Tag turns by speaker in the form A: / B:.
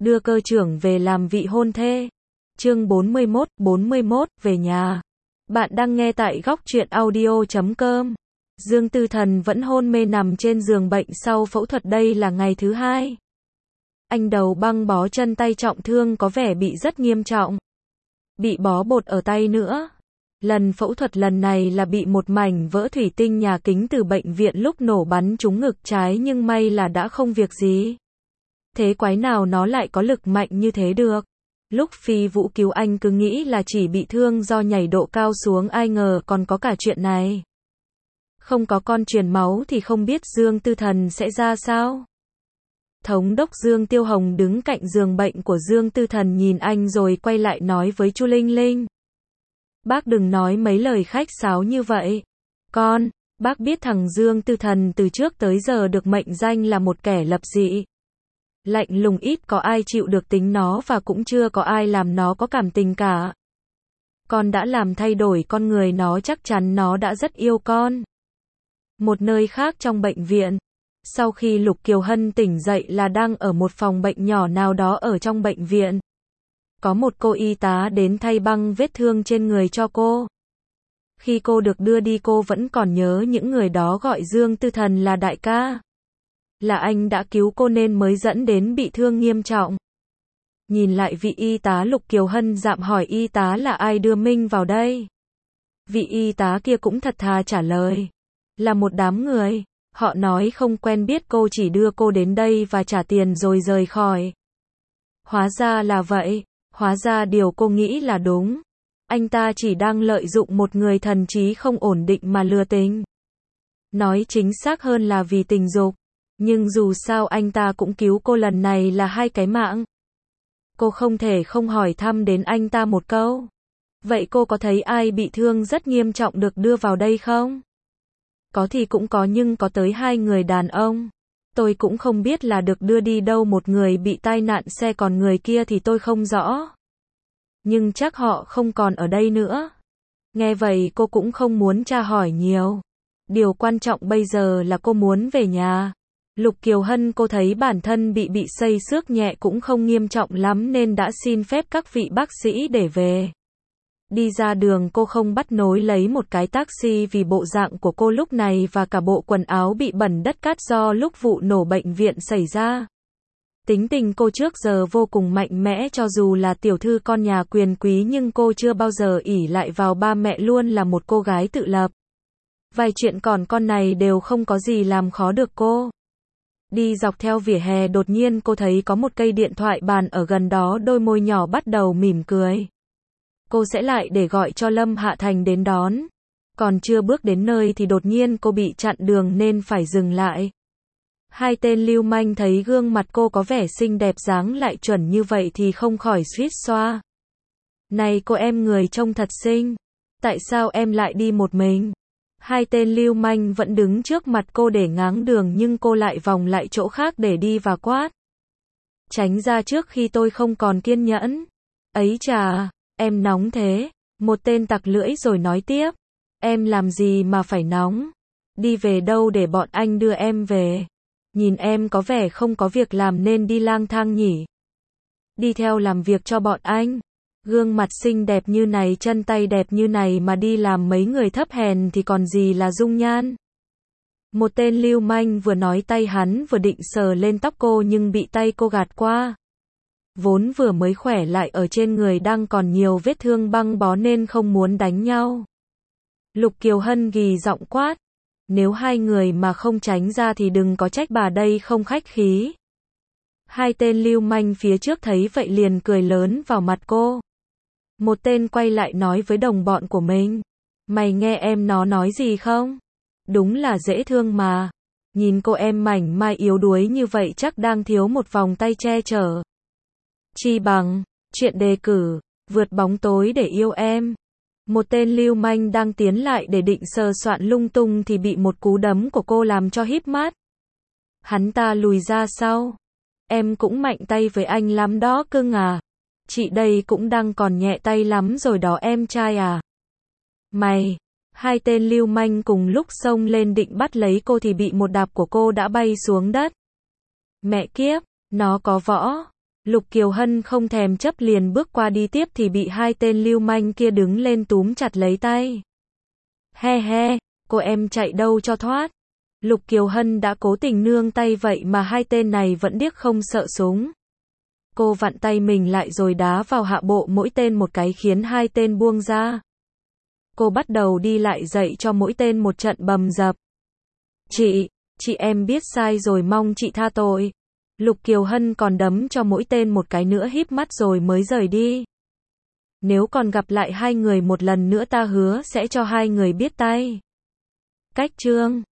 A: đưa cơ trưởng về làm vị hôn thê. Chương 41, về nhà. Bạn đang nghe tại góc truyện audio.com. Dương Tư Thần vẫn hôn mê nằm trên giường bệnh sau phẫu thuật, đây là ngày thứ 2. Anh đầu băng bó, chân tay trọng thương, có vẻ bị rất nghiêm trọng. Bị bó bột ở tay nữa. Lần phẫu thuật lần này là bị một mảnh vỡ thủy tinh nhà kính từ bệnh viện lúc nổ bắn trúng ngực trái, nhưng may là đã không việc gì. Thế quái nào nó lại có lực mạnh như thế được. Lúc Phi Vũ cứu anh cứ nghĩ là chỉ bị thương do nhảy độ cao xuống, ai ngờ còn có cả chuyện này. Không có con truyền máu thì không biết Dương Tư Thần sẽ ra sao. Thống đốc Dương Tiêu Hồng đứng cạnh giường bệnh của Dương Tư Thần nhìn anh rồi quay lại nói với Chu Linh Linh. Bác đừng nói mấy lời khách sáo như vậy. Bác biết thằng Dương Tư Thần từ trước tới giờ được mệnh danh là một kẻ lập dị. Lạnh lùng, ít có ai chịu được tính nó và cũng chưa có ai làm nó có cảm tình cả. Con đã làm thay đổi con người nó, chắc chắn nó đã rất yêu con. Một nơi khác trong bệnh viện, sau khi Lục Kiều Hân tỉnh dậy là đang ở một phòng bệnh nhỏ nào đó ở trong bệnh viện. Có một cô y tá đến thay băng vết thương trên người cho cô. Khi cô được đưa đi cô vẫn còn nhớ những người đó gọi Dương Tư Thần là đại ca. Là anh đã cứu cô nên mới dẫn đến bị thương nghiêm trọng. Nhìn lại vị y tá, Lục Kiều Hân dạm hỏi y tá là ai đưa Minh vào đây. Vị y tá kia cũng thật thà trả lời. Là một đám người. Họ nói không quen biết cô, chỉ đưa cô đến đây và trả tiền rồi rời khỏi. Hóa ra là vậy. Hóa ra điều cô nghĩ là đúng. Anh ta chỉ đang lợi dụng một người thần trí không ổn định mà lừa tình. Nói chính xác hơn là vì tình dục. Nhưng dù sao anh ta cũng cứu cô, lần này là 2 cái mạng. Cô không thể không hỏi thăm đến anh ta một câu. Vậy cô có thấy ai bị thương rất nghiêm trọng được đưa vào đây không? Có thì cũng có, nhưng có tới 2 người đàn ông. Tôi cũng không biết là được đưa đi đâu, một người bị tai nạn xe còn người kia thì tôi không rõ. Nhưng chắc họ không còn ở đây nữa. Nghe vậy cô cũng không muốn tra hỏi nhiều. Điều quan trọng bây giờ là cô muốn về nhà. Lục Kiều Hân, cô thấy bản thân bị xây xước nhẹ cũng không nghiêm trọng lắm nên đã xin phép các vị bác sĩ để về. Đi ra đường cô không bắt nối lấy một cái taxi vì bộ dạng của cô lúc này và cả bộ quần áo bị bẩn đất cát do lúc vụ nổ bệnh viện xảy ra. Tính tình cô trước giờ vô cùng mạnh mẽ, cho dù là tiểu thư con nhà quyền quý nhưng cô chưa bao giờ ỷ lại vào ba mẹ, luôn là một cô gái tự lập. Vài chuyện còn con này đều không có gì làm khó được cô. Đi dọc theo vỉa hè, đột nhiên cô thấy có một cây điện thoại bàn ở gần đó, đôi môi nhỏ bắt đầu mỉm cười. Cô sẽ lại để gọi cho Lâm Hạ Thành đến đón. Còn chưa bước đến nơi thì đột nhiên cô bị chặn đường nên phải dừng lại. 2 tên lưu manh thấy gương mặt cô có vẻ xinh đẹp, dáng lại chuẩn như vậy thì không khỏi suýt xoa. Này cô em, người trông thật xinh. Tại sao em lại đi một mình? 2 tên lưu manh vẫn đứng trước mặt cô để ngáng đường nhưng cô lại vòng lại chỗ khác để đi và quát. Tránh ra trước khi tôi không còn kiên nhẫn. Ấy chà, em nóng thế. Một tên tặc lưỡi rồi nói tiếp. Em làm gì mà phải nóng? Đi về đâu để bọn anh đưa em về? Nhìn em có vẻ không có việc làm nên đi lang thang nhỉ? Đi theo làm việc cho bọn anh. Gương mặt xinh đẹp như này, chân tay đẹp như này mà đi làm mấy người thấp hèn thì còn gì là dung nhan. Một tên lưu manh vừa nói, tay hắn vừa định sờ lên tóc cô nhưng bị tay cô gạt qua. Vốn vừa mới khỏe lại ở trên người đang còn nhiều vết thương băng bó nên không muốn đánh nhau. Lục Kiều Hân gì giọng quát. Nếu 2 người mà không tránh ra thì đừng có trách bà đây không khách khí. 2 tên lưu manh phía trước thấy vậy liền cười lớn vào mặt cô. Một tên quay lại nói với đồng bọn của mình. Mày nghe em nó nói gì không? Đúng là dễ thương mà. Nhìn cô em mảnh mai yếu đuối như vậy chắc đang thiếu một vòng tay che chở. Chi bằng, chuyện đề cử, vượt bóng tối để yêu em. Một tên lưu manh đang tiến lại để định sờ soạn lung tung thì bị một cú đấm của cô làm cho híp mắt. Hắn ta lùi ra sau. Em cũng mạnh tay với anh lắm đó cưng à. Chị đây cũng đang còn nhẹ tay lắm rồi đó em trai à. Mày. 2 tên lưu manh cùng lúc xông lên định bắt lấy cô thì bị một đạp của cô đã bay xuống đất. Mẹ kiếp, nó có võ. Lục Kiều Hân không thèm chấp liền bước qua đi tiếp thì bị hai tên lưu manh kia đứng lên túm chặt lấy tay. He he, cô em chạy đâu cho thoát. Lục Kiều Hân đã cố tình nương tay vậy mà hai tên này vẫn điếc không sợ súng. Cô vặn tay mình lại rồi đá vào hạ bộ mỗi tên một cái khiến hai tên buông ra. Cô bắt đầu đi lại dạy cho mỗi tên một trận bầm dập. Chị em biết sai rồi mong chị tha tội. Lục Kiều Hân còn đấm cho mỗi tên một cái nữa híp mắt rồi mới rời đi. Nếu còn gặp lại hai người một lần nữa ta hứa sẽ cho hai người biết tay. Cách chương